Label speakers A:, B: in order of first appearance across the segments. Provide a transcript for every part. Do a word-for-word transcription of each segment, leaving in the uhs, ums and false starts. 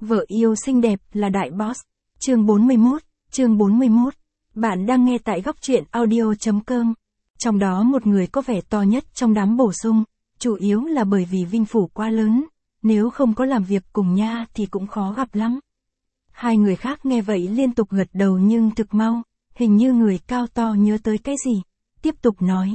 A: Vợ yêu xinh đẹp là đại boss. Chương bốn mươi mốt, chương bốn mươi mốt. Bạn đang nghe tại góc truyện audio chấm com. Trong đó một người có vẻ to nhất trong đám bổ sung, chủ yếu là bởi vì Vinh Phủ quá lớn, nếu không có làm việc cùng nha thì cũng khó gặp lắm. Hai người khác nghe vậy liên tục gật đầu nhưng thực mau, hình như người cao to nhớ tới cái gì, tiếp tục nói.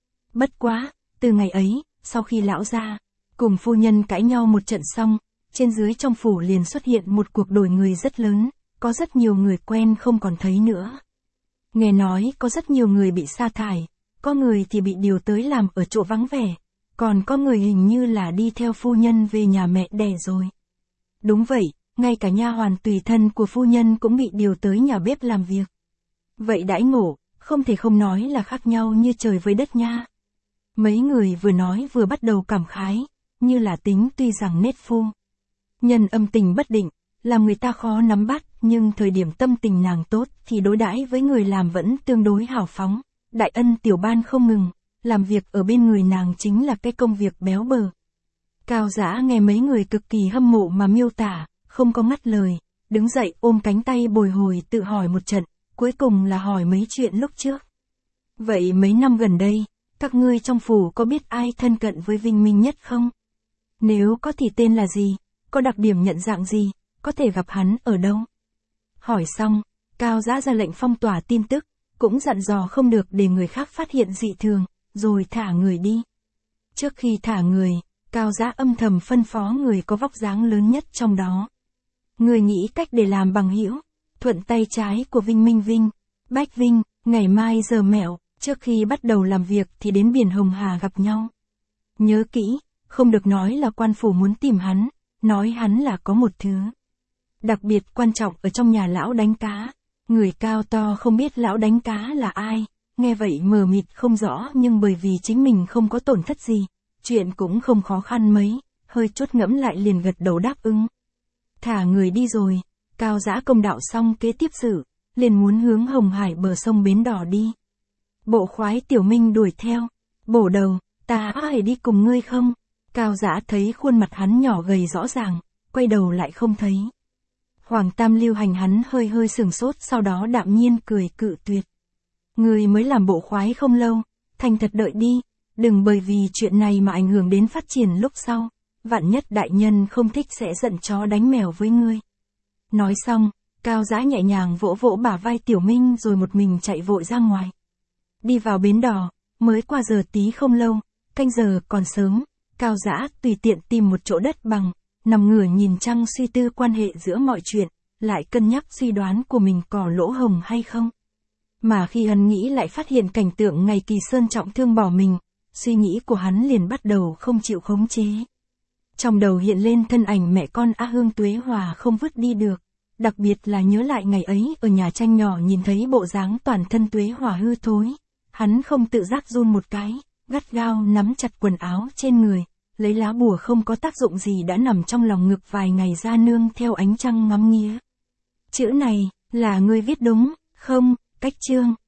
A: Bất quá, từ ngày ấy, sau khi lão gia cùng phu nhân cãi nhau một trận xong, trên dưới trong phủ liền xuất hiện một cuộc đổi người rất lớn, có rất nhiều người quen không còn thấy nữa. Nghe nói có rất nhiều người bị sa thải, có người thì bị điều tới làm ở chỗ vắng vẻ, còn có người hình như là đi theo phu nhân về nhà mẹ đẻ rồi. Đúng vậy, ngay cả nha hoàn tùy thân của phu nhân cũng bị điều tới nhà bếp làm việc. Vậy đãi ngộ, không thể không nói là khác nhau như trời với đất nha. Mấy người vừa nói vừa bắt đầu cảm khái, như là tính tuy rằng nết phu nhân âm tình bất định, làm người ta khó nắm bắt, nhưng thời điểm tâm tình nàng tốt thì đối đãi với người làm vẫn tương đối hào phóng, đại ân tiểu ban không ngừng, làm việc ở bên người nàng chính là cái công việc béo bở. Cao Dã nghe mấy người cực kỳ hâm mộ mà miêu tả, không có ngắt lời, đứng dậy ôm cánh tay bồi hồi tự hỏi một trận, cuối cùng là hỏi mấy chuyện lúc trước. Vậy mấy năm gần đây, các ngươi trong phủ có biết ai thân cận với Vinh Minh nhất không? Nếu có thì tên là gì? Có đặc điểm nhận dạng gì? Có thể gặp hắn ở đâu? Hỏi xong, Cao Dã ra lệnh phong tỏa tin tức, cũng dặn dò không được để người khác phát hiện dị thường, rồi thả người đi. Trước khi thả người, Cao Dã âm thầm phân phó người có vóc dáng lớn nhất trong đó. Người nghĩ cách để làm bằng hữu, thuận tay trái của Vinh Minh Vinh, Bách Vinh, ngày mai giờ mẹo, trước khi bắt đầu làm việc thì đến biển Hồng Hà gặp nhau. Nhớ kỹ, không được nói là quan phủ muốn tìm hắn, nói hắn là có một thứ đặc biệt quan trọng ở trong nhà lão đánh cá. Người cao to không biết lão đánh cá là ai, nghe vậy mờ mịt không rõ, nhưng bởi vì chính mình không có tổn thất gì, chuyện cũng không khó khăn mấy, hơi chút ngẫm lại liền gật đầu đáp ứng. Thả người đi rồi, Cao Dã công đạo xong kế tiếp sự, liền muốn hướng Hồng Hải bờ sông Bến Đỏ đi. Bộ khoái Tiểu Minh đuổi theo, bổ đầu, ta có thể đi cùng ngươi không? Cao Dã thấy khuôn mặt hắn nhỏ gầy rõ ràng, quay đầu lại không thấy. Hoàng Tam Lưu Hành hắn hơi hơi sừng sốt, sau đó đạm nhiên cười cự tuyệt. Ngươi mới làm bộ khoái không lâu, thành thật đợi đi, đừng bởi vì chuyện này mà ảnh hưởng đến phát triển lúc sau, vạn nhất đại nhân không thích sẽ giận chó đánh mèo với ngươi. Nói xong, Cao Dã nhẹ nhàng vỗ vỗ bả vai Tiểu Minh rồi một mình chạy vội ra ngoài. Đi vào Bến Đỏ, mới qua giờ tí không lâu, canh giờ còn sớm, Cao Dã tùy tiện tìm một chỗ đất bằng, nằm ngửa nhìn trăng suy tư quan hệ giữa mọi chuyện, lại cân nhắc suy đoán của mình có lỗ hổng hay không. Mà khi hắn nghĩ lại phát hiện cảnh tượng ngày Kỳ Sơn trọng thương bỏ mình, suy nghĩ của hắn liền bắt đầu không chịu khống chế. Trong đầu hiện lên thân ảnh mẹ con A Hương Tuế Hòa không vứt đi được, đặc biệt là nhớ lại ngày ấy ở nhà tranh nhỏ nhìn thấy bộ dáng toàn thân Tuế Hòa hư thối. Hắn không tự giác run một cái, gắt gao nắm chặt quần áo trên người, lấy lá bùa không có tác dụng gì đã nằm trong lòng ngực vài ngày ra nương theo ánh trăng ngắm nghía. Chữ này, là ngươi viết đúng, không? Cách chương.